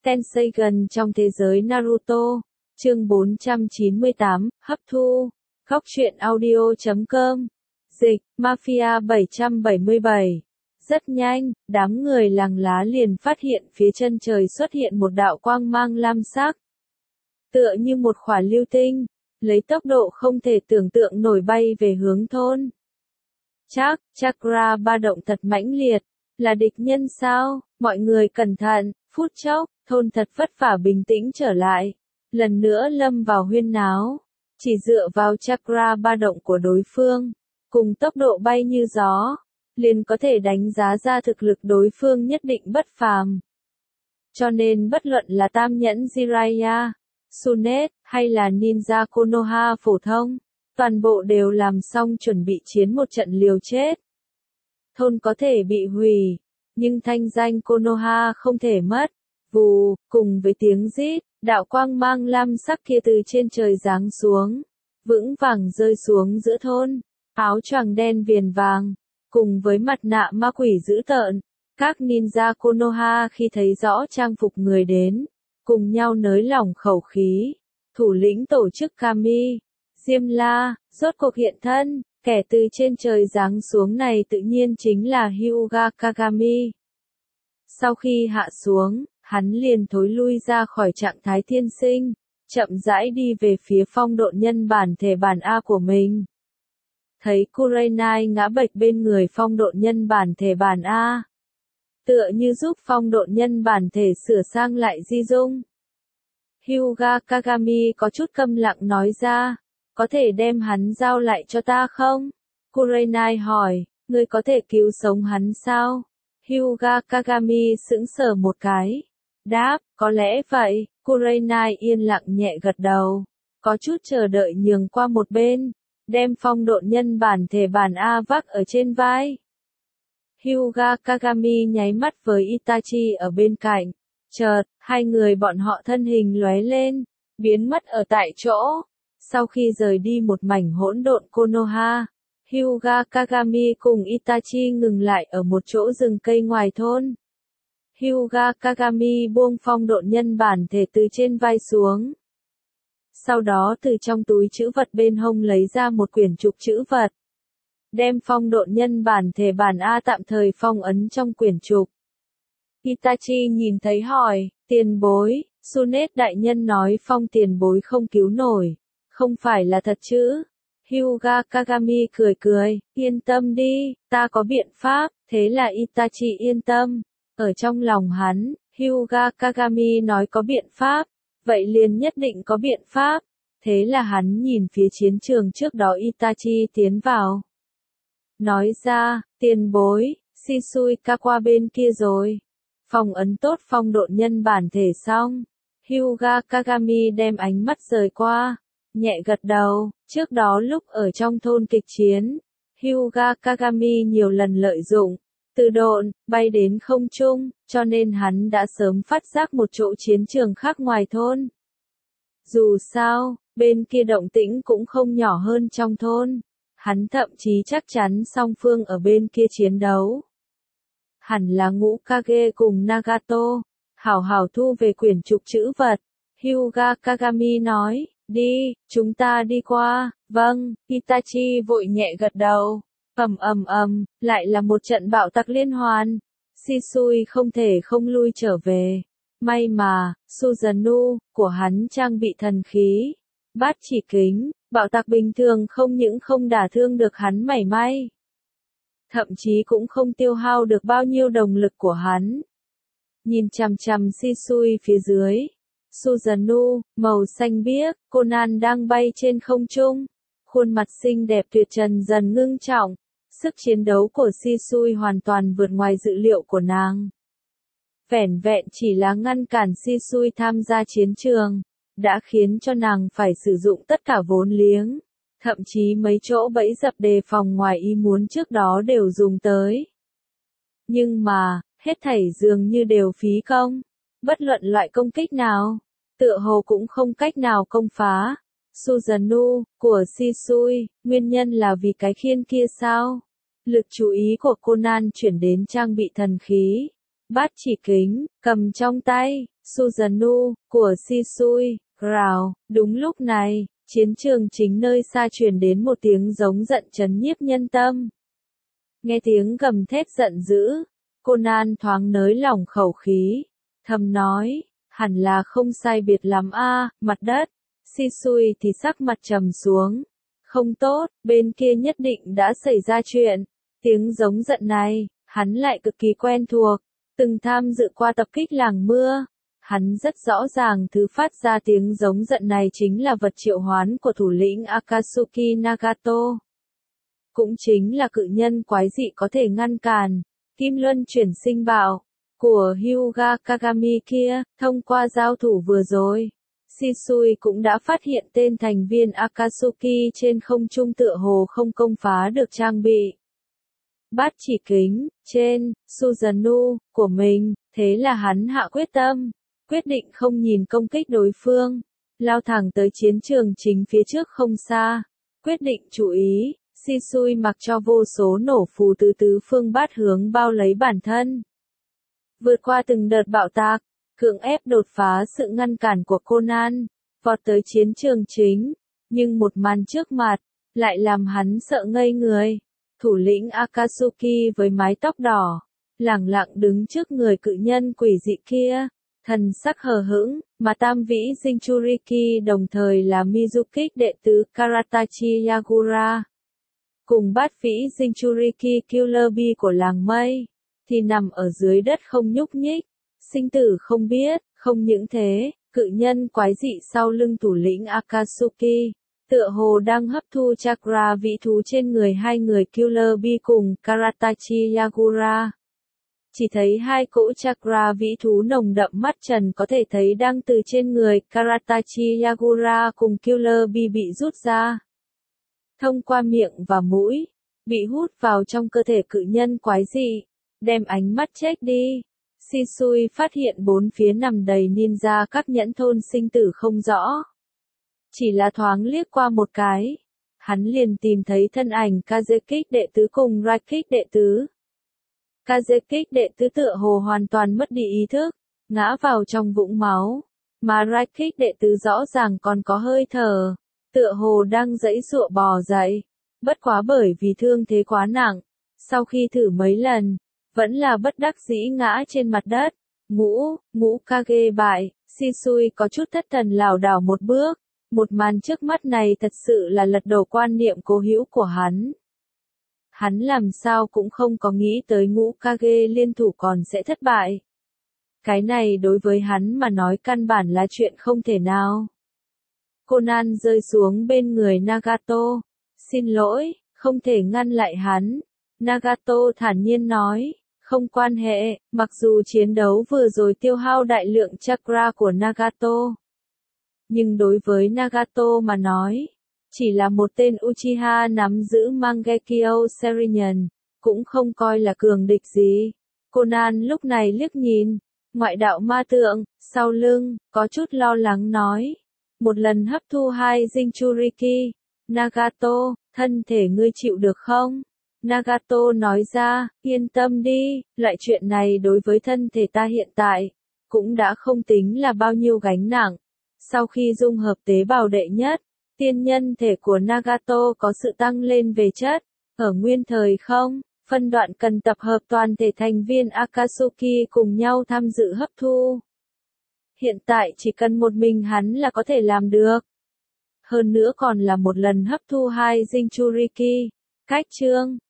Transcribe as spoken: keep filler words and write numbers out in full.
Tenseigan trong thế giới Naruto. Chương bốn trăm chín mươi tám, hấp thu. Góc truyện audio chấm com. Dịch, Mafia bảy trăm bảy mươi bảy. Rất nhanh, đám người làng lá liền phát hiện phía chân trời xuất hiện một đạo quang mang lam sắc. Tựa như một quả lưu tinh, lấy tốc độ không thể tưởng tượng nổi bay về hướng thôn. Chắc, chakra ba động thật mãnh liệt, là địch nhân sao? Mọi người cẩn thận, phút chốc, thôn thật vất vả bình tĩnh trở lại. Lần nữa lâm vào huyên náo, chỉ dựa vào chakra ba động của đối phương, cùng tốc độ bay như gió, liền có thể đánh giá ra thực lực đối phương nhất định bất phàm. Cho nên bất luận là tam nhẫn Jiraiya, Tsunade, hay là ninja Konoha phổ thông, toàn bộ đều làm xong chuẩn bị chiến một trận liều chết. Thôn có thể bị hủy, nhưng thanh danh Konoha không thể mất. Vù, cùng với tiếng rít, đạo quang mang lam sắc kia từ trên trời giáng xuống, vững vàng rơi xuống giữa thôn. Áo choàng đen viền vàng, cùng với mặt nạ ma quỷ dữ tợn, các ninja Konoha khi thấy rõ trang phục người đến, cùng nhau nới lỏng khẩu khí. Thủ lĩnh tổ chức Kami, Diêm La, rốt cuộc hiện thân, kẻ từ trên trời giáng xuống này tự nhiên chính là Hyuga Kagami. Sau khi hạ xuống, hắn liền thối lui ra khỏi trạng thái thiên sinh, chậm rãi đi về phía phong độn nhân bản thể bản A của mình. Thấy Kurenai ngã bệch bên người phong độn nhân bản thể bản A, tựa như giúp phong độn nhân bản thể sửa sang lại di dung. Hyuga Kagami có chút câm lặng nói ra, có thể đem hắn giao lại cho ta không? Kurenai hỏi, ngươi có thể cứu sống hắn sao? Hyuga Kagami sững sờ một cái. Đáp, có lẽ vậy. Kurenai yên lặng nhẹ gật đầu, có chút chờ đợi nhường qua một bên, đem phong độn nhân bản thể bản A vác ở trên vai. Hyuga Kagami nháy mắt với Itachi ở bên cạnh, chợt, hai người bọn họ thân hình lóe lên, biến mất ở tại chỗ. Sau khi rời đi một mảnh hỗn độn Konoha, Hyuga Kagami cùng Itachi ngừng lại ở một chỗ rừng cây ngoài thôn. Hyuga Kagami buông phong độn nhân bản thể từ trên vai xuống. Sau đó từ trong túi trữ vật bên hông lấy ra một quyển trục trữ vật. Đem phong độn nhân bản thể bản A tạm thời phong ấn trong quyển trục. Itachi nhìn thấy hỏi, tiền bối, Tsunade đại nhân nói phong tiền bối không cứu nổi, không phải là thật chứ? Hyuga Kagami cười cười, yên tâm đi, ta có biện pháp. Thế là Itachi yên tâm. Ở trong lòng hắn, Hyuga Kagami nói có biện pháp, vậy liền nhất định có biện pháp. Thế là hắn nhìn phía chiến trường trước đó Itachi tiến vào. Nói ra, tiền bối, Shisui qua bên kia rồi. Phong ấn tốt phong độn nhân bản thể xong. Hyuga Kagami đem ánh mắt rời qua, nhẹ gật đầu. Trước đó lúc ở trong thôn kịch chiến, Hyuga Kagami nhiều lần lợi dụng từ độn, bay đến không trung, cho nên hắn đã sớm phát giác một chỗ chiến trường khác ngoài thôn. Dù sao, bên kia động tĩnh cũng không nhỏ hơn trong thôn. Hắn thậm chí chắc chắn song phương ở bên kia chiến đấu. Hẳn là Ngũ Kage cùng Nagato. Hảo hảo thu về quyển trục trữ vật. Hyuga Kagami nói, đi, chúng ta đi qua. Vâng, Itachi vội nhẹ gật đầu. Ầm ầm ầm, lại là một trận bạo tạc liên hoàn. Shisui không thể không lui trở về. May mà, Susanoo, của hắn trang bị thần khí. Bát chỉ kính, bạo tạc bình thường không những không đả thương được hắn mảy may. Thậm chí cũng không tiêu hao được bao nhiêu đồng lực của hắn. Nhìn chằm chằm Shisui phía dưới. Susanoo, màu xanh biếc, Conan đang bay trên không trung. Khuôn mặt xinh đẹp tuyệt trần dần ngưng trọng. Sức chiến đấu của Shisui hoàn toàn vượt ngoài dự liệu của nàng. Vẻn vẹn chỉ là ngăn cản Shisui tham gia chiến trường, đã khiến cho nàng phải sử dụng tất cả vốn liếng. Thậm chí mấy chỗ bẫy dập đề phòng ngoài ý muốn trước đó đều dùng tới. Nhưng mà, hết thảy dường như đều phí công. Bất luận loại công kích nào, tựa hồ cũng không cách nào công phá. Susanoo, của Shisui, nguyên nhân là vì cái khiên kia sao? Lực chú ý của Conan chuyển đến trang bị thần khí. Bát chỉ kính, cầm trong tay, Susanoo, của Shisui, rào. Đúng lúc này, chiến trường chính nơi xa truyền đến một tiếng giống giận chấn nhiếp nhân tâm. Nghe tiếng gầm thét giận dữ, Conan thoáng nới lỏng khẩu khí, thầm nói, hẳn là không sai biệt lắm a, mặt đất. Shisui thì sắc mặt trầm xuống. Không tốt, bên kia nhất định đã xảy ra chuyện. Tiếng giống giận này, hắn lại cực kỳ quen thuộc, từng tham dự qua tập kích làng mưa. Hắn rất rõ ràng thứ phát ra tiếng giống giận này chính là vật triệu hoán của thủ lĩnh Akatsuki Nagato. Cũng chính là cự nhân quái dị có thể ngăn cản Kim Luân chuyển sinh bạo của Hyuga Kagami kia. Thông qua giao thủ vừa rồi, Shisui cũng đã phát hiện tên thành viên Akatsuki trên không trung tựa hồ không công phá được trang bị bát chỉ kính trên Susanoo của mình, thế là hắn hạ quyết tâm, quyết định không nhìn công kích đối phương, lao thẳng tới chiến trường chính phía trước không xa. Quyết định chú ý, Shisui mặc cho vô số nổ phù từ tứ phương bát hướng bao lấy bản thân. Vượt qua từng đợt bạo tạc, cưỡng ép đột phá sự ngăn cản của Conan, vọt tới chiến trường chính, nhưng một màn trước mặt, lại làm hắn sợ ngây người. Thủ lĩnh Akatsuki với mái tóc đỏ, lẳng lặng đứng trước người cự nhân quỷ dị kia, thần sắc hờ hững, mà tam vĩ Jinchuriki đồng thời là Mizukik đệ tứ Karatachi Yagura. Cùng bát vĩ Jinchuriki Killer Bee của làng mây, thì nằm ở dưới đất không nhúc nhích, sinh tử không biết. Không những thế, cự nhân quái dị sau lưng thủ lĩnh Akatsuki, tựa hồ đang hấp thu chakra vĩ thú trên người hai người Killer Bee cùng Karatachi Yagura. Chỉ thấy hai cỗ chakra vĩ thú nồng đậm mắt trần có thể thấy đang từ trên người Karatachi Yagura cùng Killer Bee bị rút ra. Thông qua miệng và mũi, bị hút vào trong cơ thể cự nhân quái dị, đem ánh mắt chết đi. Shisui phát hiện bốn phía nằm đầy ninja các nhẫn thôn sinh tử không rõ. Chỉ là thoáng liếc qua một cái, hắn liền tìm thấy thân ảnh Kazekik đệ tứ cùng Raikik đệ tứ. Kazekik đệ tứ tựa hồ hoàn toàn mất đi ý thức, ngã vào trong vũng máu, mà Raikik đệ tứ rõ ràng còn có hơi thở, tựa hồ đang giãy giụa bò dậy, bất quá bởi vì thương thế quá nặng, sau khi thử mấy lần, vẫn là bất đắc dĩ ngã trên mặt đất. Ngũ, ngũ Kage bại, Shisui có chút thất thần lảo đảo một bước, một màn trước mắt này thật sự là lật đổ quan niệm cố hữu của hắn. Hắn làm sao cũng không có nghĩ tới ngũ Kage liên thủ còn sẽ thất bại. Cái này đối với hắn mà nói căn bản là chuyện không thể nào. Conan rơi xuống bên người Nagato. Xin lỗi, không thể ngăn lại hắn. Nagato thản nhiên nói, không quan hệ, mặc dù chiến đấu vừa rồi tiêu hao đại lượng chakra của Nagato. Nhưng đối với Nagato mà nói, chỉ là một tên Uchiha nắm giữ Mangekyo Sharingan, cũng không coi là cường địch gì. Conan lúc này liếc nhìn, ngoại đạo ma tượng, sau lưng, có chút lo lắng nói. Một lần hấp thu hai Jinchuriki, Nagato, thân thể ngươi chịu được không? Nagato nói ra, yên tâm đi, loại chuyện này đối với thân thể ta hiện tại, cũng đã không tính là bao nhiêu gánh nặng. Sau khi dung hợp tế bào đệ nhất, tiên nhân thể của Nagato có sự tăng lên về chất, ở nguyên thời không, phân đoạn cần tập hợp toàn thể thành viên Akatsuki cùng nhau tham dự hấp thu. Hiện tại chỉ cần một mình hắn là có thể làm được. Hơn nữa còn là một lần hấp thu hai Jinchuriki. Cách chương